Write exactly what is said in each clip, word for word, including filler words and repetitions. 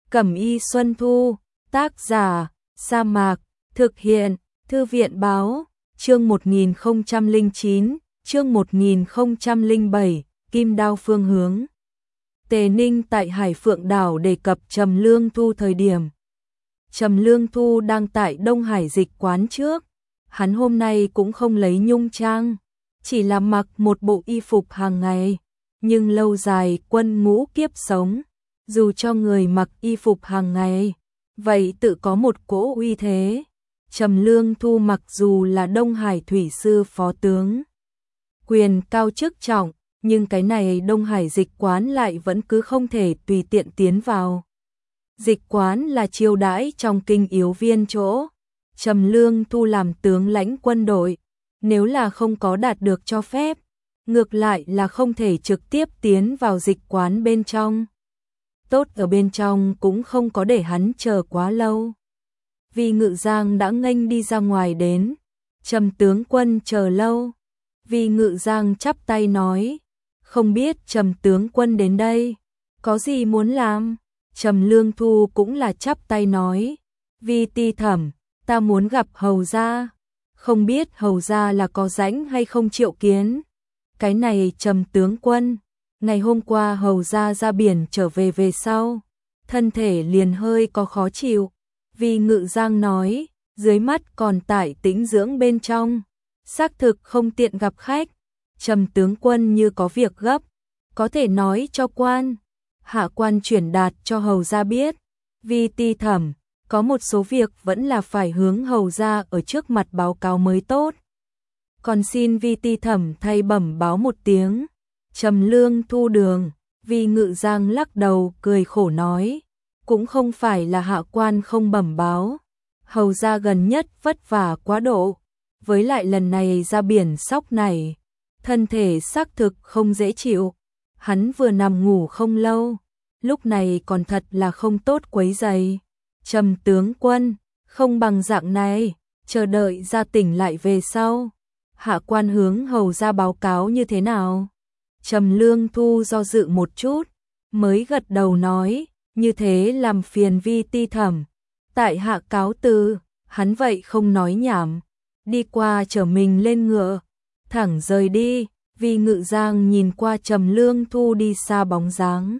Cẩm y Xuân Thu, tác giả, Sa Mạc, thực hiện, Thư viện báo, chương một nghìn không trăm lẻ chín, chương một nghìn không trăm lẻ bảy, Kim Đao phương hướng. Tề Ninh tại Hải Phượng đảo đề cập Trầm Lương Thu thời điểm. Trầm Lương Thu đang tại Đông Hải dịch quán trước, hắn hôm nay cũng không lấy nhung trang, chỉ là mặc một bộ y phục hàng ngày, nhưng lâu dài quân ngũ kiếp sống, dù cho người mặc y phục hàng ngày, vậy tự có một cỗ uy thế. Trầm Lương Thu mặc dù là Đông Hải thủy sư phó tướng, quyền cao chức trọng, nhưng cái này Đông Hải dịch quán lại vẫn cứ không thể tùy tiện tiến vào. Dịch quán là chiêu đãi trong kinh yếu viên chỗ, Trầm Lương Thu làm tướng lãnh quân đội, nếu là không có đạt được cho phép, ngược lại là không thể trực tiếp tiến vào dịch quán bên trong. Tốt ở bên trong cũng không có để hắn chờ quá lâu. Vì Ngự Giang đã nghênh đi ra ngoài đến, Trầm tướng quân chờ lâu. Vì Ngự Giang chắp tay nói, không biết Trầm tướng quân đến đây, có gì muốn làm? Trầm Lương Thu cũng là chắp tay nói, vì ti thẩm, ta muốn gặp hầu gia, không biết hầu gia là có rảnh hay không triệu kiến. Cái này Trầm tướng quân, ngày hôm qua hầu gia ra biển trở về về sau, thân thể liền hơi có khó chịu. Vì Ngự Giang nói, dưới mắt còn tại tĩnh dưỡng bên trong, xác thực không tiện gặp khách. Trầm tướng quân như có việc gấp, có thể nói cho quan, hạ quan chuyển đạt cho hầu gia biết. Vì ti thẩm, có một số việc vẫn là phải hướng hầu gia ở trước mặt báo cáo mới tốt. Còn xin vi ti thẩm thay bẩm báo một tiếng. Trầm Lương Thu đường, Vì Ngự Giang lắc đầu cười khổ nói, cũng không phải là hạ quan không bẩm báo, hầu gia gần nhất vất vả quá độ, với lại lần này ra biển sóc này, thân thể xác thực không dễ chịu, hắn vừa nằm ngủ không lâu, lúc này còn thật là không tốt quấy rầy. Trầm tướng quân, không bằng dạng này, chờ đợi ra tỉnh lại về sau, hạ quan hướng hầu gia báo cáo như thế nào? Trầm Lương Thu do dự một chút, mới gật đầu nói, như thế làm phiền vi ti thẩm. Tại hạ cáo từ, hắn vậy không nói nhảm, đi qua chở mình lên ngựa, thẳng rời đi. Vì Ngự Giang nhìn qua Trầm Lương Thu đi xa bóng dáng,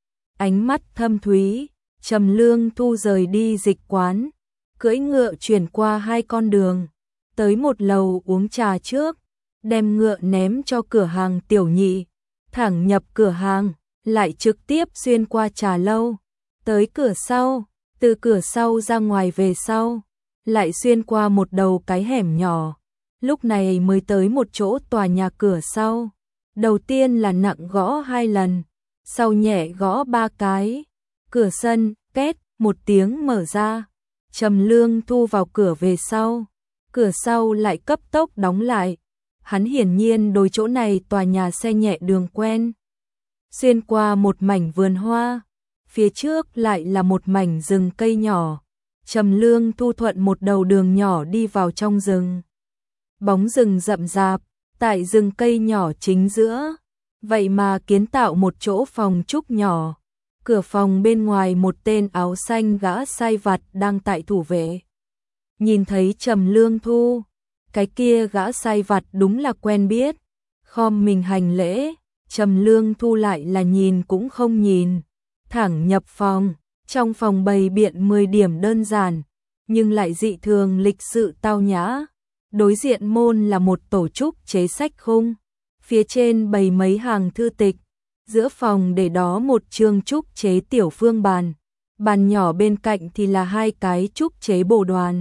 ánh mắt thâm thúy. Trầm Lương Thu rời đi dịch quán, cưỡi ngựa chuyển qua hai con đường, tới một lầu uống trà trước, đem ngựa ném cho cửa hàng tiểu nhị, thẳng nhập cửa hàng, lại trực tiếp xuyên qua trà lâu, tới cửa sau, từ cửa sau ra ngoài về sau, lại xuyên qua một đầu cái hẻm nhỏ, lúc này mới tới một chỗ tòa nhà cửa sau. Đầu tiên là nặng gõ hai lần, sau nhẹ gõ ba cái, cửa sân, két, một tiếng mở ra. Trầm Lương Thu vào cửa về sau, cửa sau lại cấp tốc đóng lại. Hắn hiển nhiên đối chỗ này tòa nhà xe nhẹ đường quen. Xuyên qua một mảnh vườn hoa, phía trước lại là một mảnh rừng cây nhỏ. Trầm Lương Thu thuận một đầu đường nhỏ đi vào trong rừng. Bóng rừng rậm rạp, tại rừng cây nhỏ chính giữa, vậy mà kiến tạo một chỗ phòng trúc nhỏ. Cửa phòng bên ngoài một tên áo xanh gã sai vặt đang tại thủ vệ. Nhìn thấy Trầm Lương Thu, cái kia gã sai vặt đúng là quen biết, khom mình hành lễ. Trầm Lương Thu lại là nhìn cũng không nhìn, thẳng nhập phòng. Trong phòng bày biện mười điểm đơn giản, nhưng lại dị thường lịch sự tao nhã. Đối diện môn là một tổ trúc chế sách khung, phía trên bày mấy hàng thư tịch, giữa phòng để đó một chương trúc chế tiểu phương bàn, bàn nhỏ bên cạnh thì là hai cái trúc chế bồ đoàn.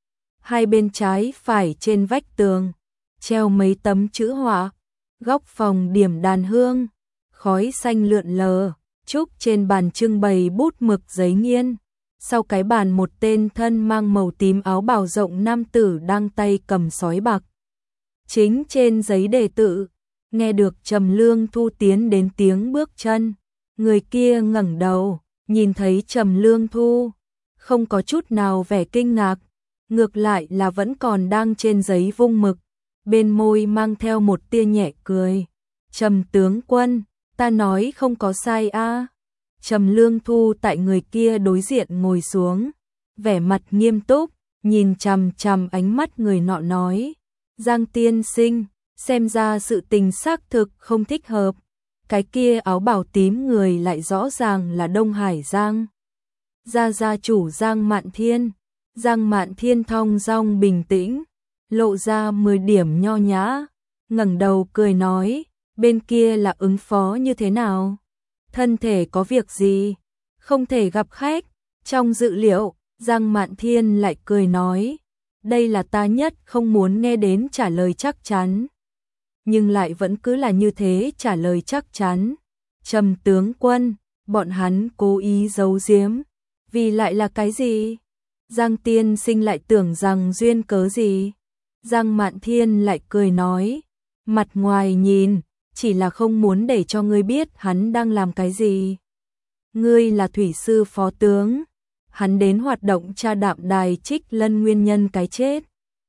Hai bên trái phải trên vách tường treo mấy tấm chữ họa, góc phòng điểm đàn hương, khói xanh lượn lờ. Trúc trên bàn trưng bày bút mực giấy nghiên, sau cái bàn một tên thân mang màu tím áo bào rộng nam tử đang tay cầm sói bạc. Chính trên giấy đề tự, nghe được Trầm Lương Thu tiến đến tiếng bước chân, người kia ngẩng đầu, nhìn thấy Trầm Lương Thu, không có chút nào vẻ kinh ngạc, ngược lại là vẫn còn đang trên giấy vung mực, bên môi mang theo một tia nhẹ cười. Trầm tướng quân, ta nói không có sai a. À. Trầm Lương Thu tại người kia đối diện ngồi xuống, vẻ mặt nghiêm túc, nhìn chằm chằm ánh mắt người nọ nói, Giang tiên sinh, xem ra sự tình xác thực không thích hợp, cái kia áo bào tím người lại rõ ràng là Đông Hải Giang. Gia gia chủ Giang Mạn Thiên, Giang Mạn Thiên thong dong bình tĩnh, lộ ra mười điểm nho nhã, ngẩng đầu cười nói, bên kia là ứng phó như thế nào? Thân thể có việc gì? Không thể gặp khách. Trong dự liệu, Giang Mạn Thiên lại cười nói, đây là ta nhất không muốn nghe đến trả lời chắc chắn. Nhưng lại vẫn cứ là như thế trả lời chắc chắn. Trầm tướng quân, bọn hắn cố ý giấu giếm, vì lại là cái gì? Giang tiên sinh lại tưởng rằng duyên cớ gì? Giang Mạn Thiên lại cười nói, mặt ngoài nhìn, chỉ là không muốn để cho ngươi biết hắn đang làm cái gì. Ngươi là thủy sư phó tướng, hắn đến hoạt động tra đạm đài Trích Lân nguyên nhân cái chết.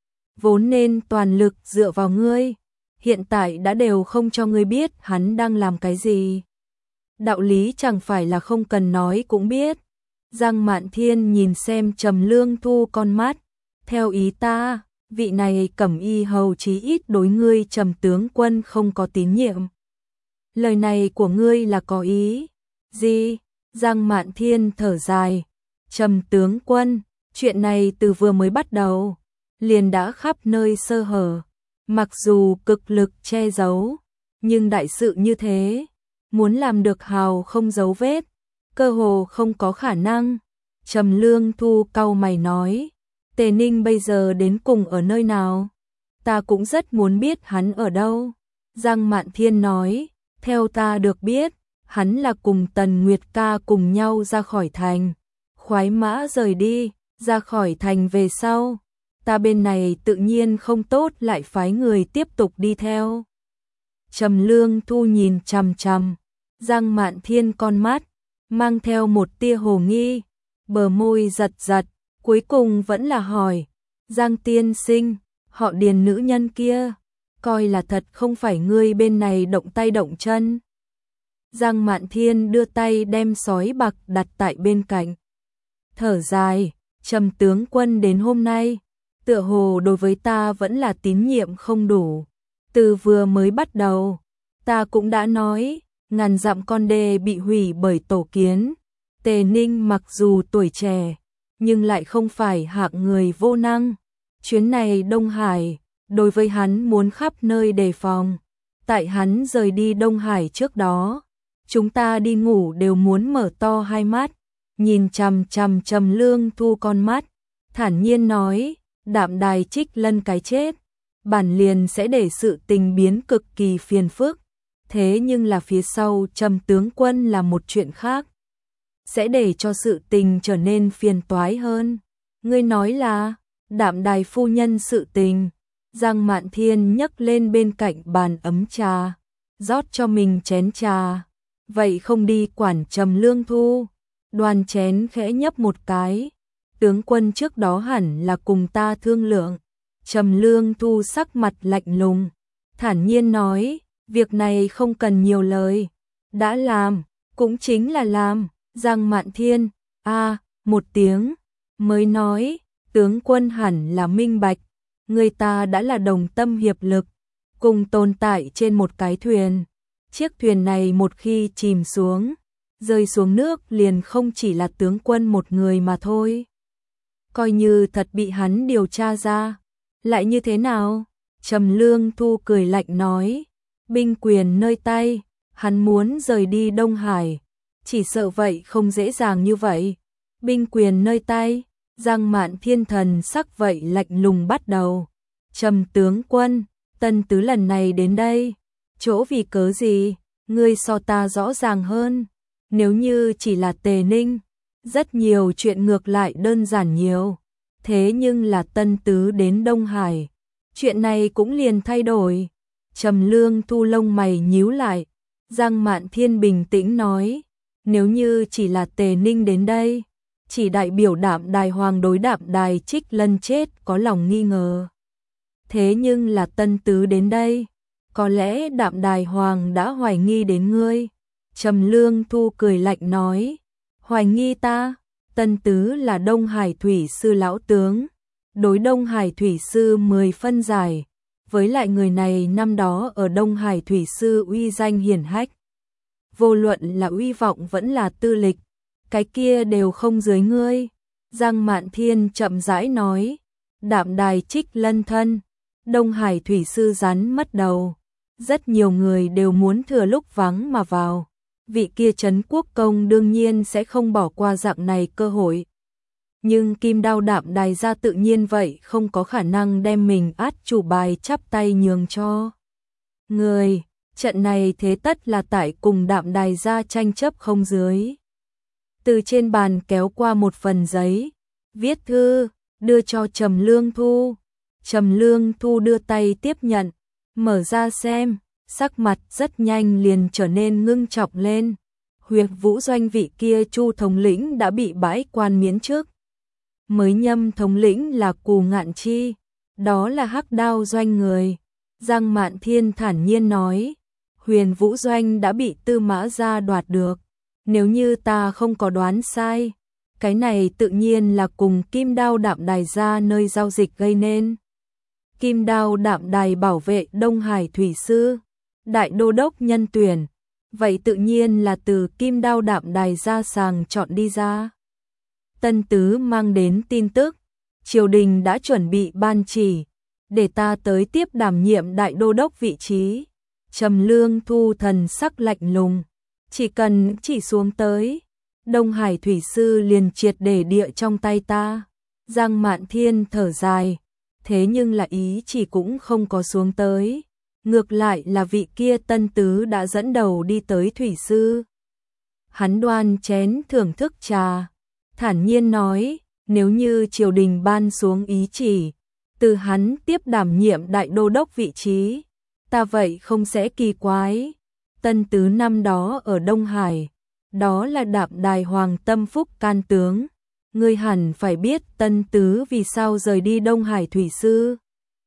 Vốn nên toàn lực dựa vào ngươi, hiện tại đã đều không cho ngươi biết hắn đang làm cái gì. Đạo lý chẳng phải là không cần nói cũng biết. Giang Mạn Thiên nhìn xem Trầm Lương Thu con mắt, theo ý ta, vị này cẩm y hầu chí ít đối ngươi Trầm tướng quân không có tín nhiệm. Lời này của ngươi là có ý gì? Giang Mạn Thiên thở dài, Trầm tướng quân, chuyện này từ vừa mới bắt đầu, liền đã khắp nơi sơ hở, mặc dù cực lực che giấu, nhưng đại sự như thế, muốn làm được hào không dấu vết, cơ hồ không có khả năng. Trầm Lương Thu cau mày nói, Tề Ninh bây giờ đến cùng ở nơi nào? Ta cũng rất muốn biết hắn ở đâu. Giang Mạn Thiên nói, theo ta được biết, hắn là cùng Tần Nguyệt ca cùng nhau ra khỏi thành. Khoái mã rời đi, ra khỏi thành về sau. Ta bên này tự nhiên không tốt lại phái người tiếp tục đi theo. Trầm Lương Thu nhìn chằm chằm Giang Mạn Thiên con mắt, mang theo một tia hồ nghi, bờ môi giật giật, cuối cùng vẫn là hỏi, Giang tiên sinh, họ Điền nữ nhân kia, coi là thật không phải ngươi bên này động tay động chân. Giang Mạn Thiên đưa tay đem sói bạc đặt tại bên cạnh. Thở dài, Trầm tướng quân đến hôm nay, tựa hồ đối với ta vẫn là tín nhiệm không đủ. Từ vừa mới bắt đầu, ta cũng đã nói, ngàn dặm con đê bị hủy bởi tổ kiến. Tề Ninh mặc dù tuổi trẻ, nhưng lại không phải hạng người vô năng. Chuyến này Đông Hải, đối với hắn muốn khắp nơi đề phòng. Tại hắn rời đi Đông Hải trước đó, chúng ta đi ngủ đều muốn mở to hai mắt, nhìn chằm chằm Trầm Lương Thu con mắt, thản nhiên nói, đạm đài Trích Lân cái chết, bản liền sẽ để sự tình biến cực kỳ phiền phức. Thế nhưng là phía sau Trầm tướng quân là một chuyện khác, sẽ để cho sự tình trở nên phiền toái hơn. Ngươi nói là đạm đài phu nhân sự tình. Giang Mạn Thiên nhấc lên bên cạnh bàn ấm trà, rót cho mình chén trà. Vậy không đi quản Trầm Lương Thu. Đoan chén khẽ nhấp một cái. Tướng quân trước đó hẳn là cùng ta thương lượng. Trầm Lương Thu sắc mặt lạnh lùng, thản nhiên nói, việc này không cần nhiều lời, đã làm, cũng chính là làm. Giang Mạn Thiên, a à, một tiếng, mới nói, tướng quân hẳn là minh bạch, người ta đã là đồng tâm hiệp lực, cùng tồn tại trên một cái thuyền. Chiếc thuyền này một khi chìm xuống, rơi xuống nước liền không chỉ là tướng quân một người mà thôi. Coi như thật bị hắn điều tra ra, lại như thế nào? Trầm Lương Thu cười lạnh nói, binh quyền nơi tay, hắn muốn rời đi Đông Hải, chỉ sợ vậy không dễ dàng như vậy. Binh quyền nơi tay, Giang Mạn Thiên thần sắc vậy lạnh lùng bắt đầu. Trầm tướng quân, Tân Tứ lần này đến đây, chỗ vì cớ gì, ngươi so ta rõ ràng hơn. Nếu như chỉ là Tề Ninh, rất nhiều chuyện ngược lại đơn giản nhiều. Thế nhưng là Tân Tứ đến Đông Hải, chuyện này cũng liền thay đổi. Trầm Lương Thu lông mày nhíu lại, Giang Mạn Thiên bình tĩnh nói, nếu như chỉ là Tề Ninh đến đây, chỉ đại biểu đạm đài hoàng đối đạm đài Trích Lân chết có lòng nghi ngờ. Thế nhưng là Tân Tứ đến đây, có lẽ đạm đài hoàng đã hoài nghi đến ngươi. Trầm Lương Thu cười lạnh nói, hoài nghi ta, Tân Tứ là Đông Hải Thủy Sư lão tướng, đối Đông Hải Thủy Sư mười phân giải, với lại người này năm đó ở Đông Hải Thủy Sư uy danh hiển hách. Vô luận là uy vọng vẫn là tư lịch, cái kia đều không dưới ngươi. Giang Mạn Thiên chậm rãi nói, Đạm Đài Trích lân thân, Đông Hải Thủy Sư rắn mất đầu, rất nhiều người đều muốn thừa lúc vắng mà vào. Vị kia Trấn Quốc Công đương nhiên sẽ không bỏ qua dạng này cơ hội. Nhưng Kim Đao Đạm Đài gia tự nhiên vậy không có khả năng đem mình át chủ bài chắp tay nhường cho người. Trận này thế tất là tại cùng Đạm Đài gia tranh chấp không dưới. Từ trên bàn kéo qua một phần giấy, viết thư, đưa cho Trầm Lương Thu. Trầm Lương Thu đưa tay tiếp nhận, mở ra xem, sắc mặt rất nhanh liền trở nên ngưng trọng lên. Huyệt Vũ Doanh vị kia Chu thống lĩnh đã bị bãi quan miễn chức. Mới nhâm thống lĩnh là Cù Ngạn Chi, đó là Hắc Đao Doanh người. Giang Mạn Thiên thản nhiên nói, Huyền Vũ Doanh đã bị Tư Mã gia đoạt được. Nếu như ta không có đoán sai, cái này tự nhiên là cùng Kim Đao Đạm Đài gia nơi giao dịch gây nên. Kim Đao Đạm Đài bảo vệ Đông Hải Thủy Sư, đại đô đốc nhân tuyển, vậy tự nhiên là từ Kim Đao Đạm Đài gia sàng chọn đi ra. Tân Tứ mang đến tin tức, triều đình đã chuẩn bị ban chỉ, để ta tới tiếp đảm nhiệm đại đô đốc vị trí. Trầm Lương Thu thần sắc lạnh lùng, chỉ cần chỉ xuống tới, Đông Hải Thủy Sư liền triệt để địa trong tay ta. Giang Mạn Thiên thở dài, thế nhưng là ý chỉ cũng không có xuống tới. Ngược lại là vị kia Tân Tứ đã dẫn đầu đi tới Thủy Sư. Hắn đoan chén thưởng thức trà, thản nhiên nói, nếu như triều đình ban xuống ý chỉ, từ hắn tiếp đảm nhiệm đại đô đốc vị trí, ta vậy không sẽ kỳ quái. Tân Tứ năm đó ở Đông Hải, đó là Đạm Đài Hoàng tâm phúc can tướng. Ngươi hẳn phải biết Tân Tứ vì sao rời đi Đông Hải Thủy Sư.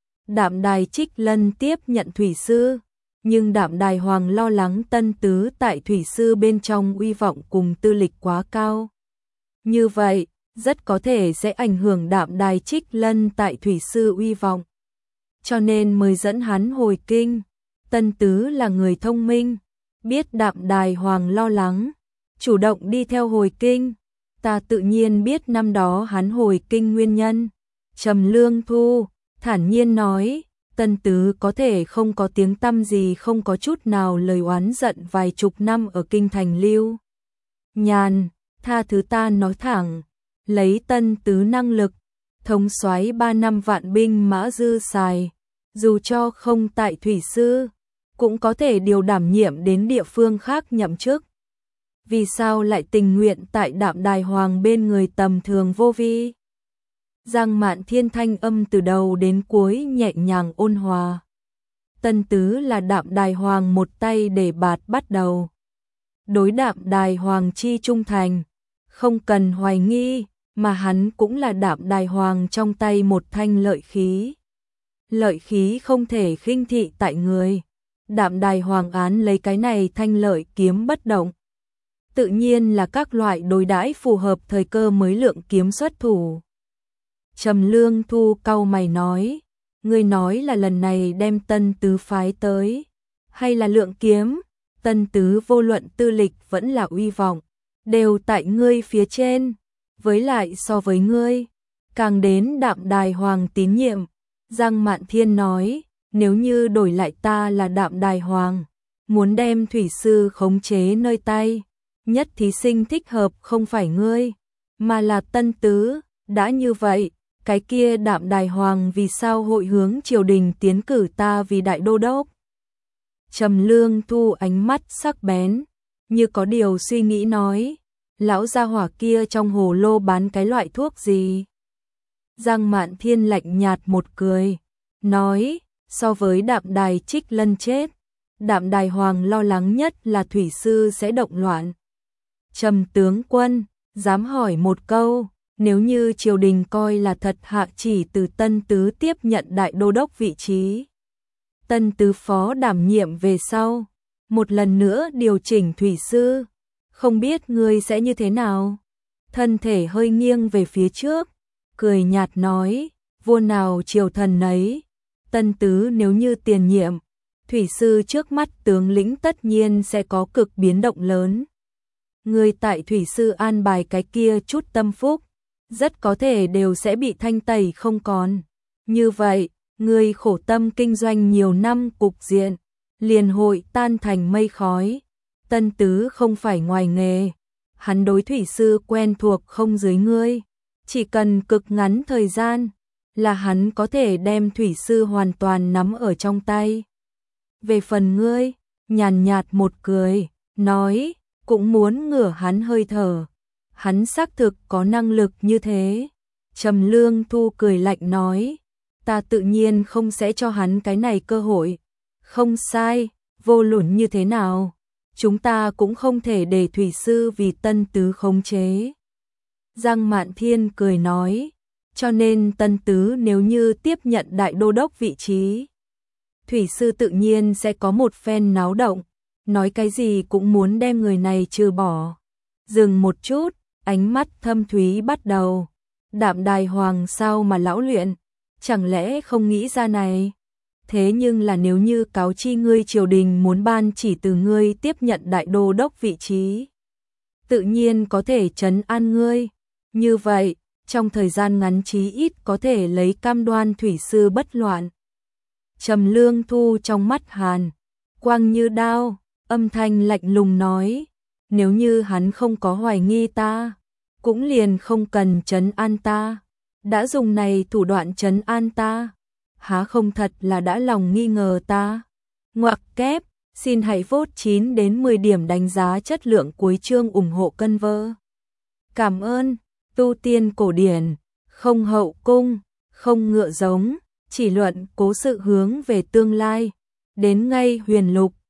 Đạm Đài Trích Lân tiếp nhận Thủy Sư, nhưng Đạm Đài Hoàng lo lắng Tân Tứ tại Thủy Sư bên trong uy vọng cùng tư lịch quá cao. Như vậy, rất có thể sẽ ảnh hưởng Đạm Đài Trích Lân tại Thủy Sư uy vọng. Cho nên mới dẫn hắn hồi kinh. Tân Tứ là người thông minh, biết Đạm Đài Hoàng lo lắng, chủ động đi theo hồi kinh. Ta tự nhiên biết năm đó hắn hồi kinh nguyên nhân. Trầm Lương Thu thản nhiên nói, Tân Tứ có thể không có tiếng tăm gì, không có chút nào lời oán giận vài chục năm ở kinh thành lưu nhàn, tha thứ ta nói thẳng, lấy Tân Tứ năng lực, thống soái ba năm vạn binh mã dư xài, dù cho không tại Thủy Sư, cũng có thể điều đảm nhiệm đến địa phương khác nhậm chức. Vì sao lại tình nguyện tại Đạm Đài Hoàng bên người tầm thường vô vi? Giang Mạn Thiên thanh âm từ đầu đến cuối nhẹ nhàng ôn hòa. Tân Tứ là Đạm Đài Hoàng một tay để bạt bắt đầu. Đối Đạm Đài Hoàng chi trung thành, không cần hoài nghi, mà hắn cũng là Đạm Đài Hoàng trong tay một thanh lợi khí. Lợi khí không thể khinh thị tại người. Đạm Đài Hoàng án lấy cái này thanh lợi kiếm bất động. Tự nhiên là các loại đối đãi phù hợp thời cơ mới lượng kiếm xuất thủ. Trầm Lương Thu cau mày nói, ngươi nói là lần này đem Tân Tứ phái tới, hay là lượng kiếm? Tân Tứ vô luận tư lịch vẫn là uy vọng, đều tại ngươi phía trên, với lại so với ngươi, càng đến Đạm Đài Hoàng tín nhiệm. Giang Mạn Thiên nói, nếu như đổi lại ta là Đạm Đài Hoàng, muốn đem Thủy Sư khống chế nơi tay, nhất thí sinh thích hợp không phải ngươi, mà là Tân Tứ. Đã như vậy, cái kia Đạm Đài Hoàng vì sao hội hướng triều đình tiến cử ta vì đại đô đốc? Trầm Lương Thu ánh mắt sắc bén, như có điều suy nghĩ nói, lão gia hỏa kia trong hồ lô bán cái loại thuốc gì? Giang Mạn Thiên lạnh nhạt một cười, nói, so với Đạm Đài Trích Lân chết, Đạm Đài Hoàng lo lắng nhất là Thủy Sư sẽ động loạn. Trầm tướng quân, dám hỏi một câu, nếu như triều đình coi là thật hạ chỉ từ Tân Tứ tiếp nhận đại đô đốc vị trí, Tân Tứ phó đảm nhiệm về sau, một lần nữa điều chỉnh thủy sư, không biết ngươi sẽ như thế nào. Thân thể hơi nghiêng về phía trước, cười nhạt nói, vua nào triều thần nấy, Tân Tứ nếu như tiền nhiệm, thủy sư trước mắt tướng lĩnh tất nhiên sẽ có cực biến động lớn. Ngươi tại thủy sư an bài cái kia chút tâm phúc, rất có thể đều sẽ bị thanh tẩy không còn. Như vậy, ngươi khổ tâm kinh doanh nhiều năm cục diện, liền hội tan thành mây khói. Tân Tứ không phải ngoài nghề, hắn đối thủy sư quen thuộc không dưới ngươi, chỉ cần cực ngắn thời gian là hắn có thể đem thủy sư hoàn toàn nắm ở trong tay. Về phần ngươi, nhàn nhạt một cười, nói, cũng muốn ngửa hắn hơi thở. Hắn xác thực có năng lực như thế. Trầm Lương Thu cười lạnh nói, ta tự nhiên không sẽ cho hắn cái này cơ hội. Không sai, vô luận như thế nào, chúng ta cũng không thể để thủy sư vì Tân Tứ khống chế. Giang Mạn Thiên cười nói, cho nên Tân Tứ nếu như tiếp nhận đại đô đốc vị trí, thủy sư tự nhiên sẽ có một phen náo động, nói cái gì cũng muốn đem người này trừ bỏ. Dừng một chút, ánh mắt thâm thúy bắt đầu. Đạm Đài Hoàng sao mà lão luyện, chẳng lẽ không nghĩ ra này? Thế nhưng là nếu như cáo chi ngươi triều đình muốn ban chỉ từ ngươi tiếp nhận đại đô đốc vị trí, tự nhiên có thể trấn an ngươi. Như vậy, trong thời gian ngắn chí ít có thể lấy cam đoan thủy sư bất loạn. Trầm Lương Thu trong mắt hàn, quang như đao, âm thanh lạnh lùng nói, nếu như hắn không có hoài nghi ta, cũng liền không cần trấn an ta, đã dùng này thủ đoạn trấn an ta, há không thật là đã lòng nghi ngờ ta. Ngoặc kép, xin hãy vote chín đến mười điểm đánh giá chất lượng cuối chương ủng hộ cân vơ. Cảm ơn, tu tiên cổ điển, không hậu cung, không ngựa giống, chỉ luận cố sự hướng về tương lai, đến ngay huyền lục,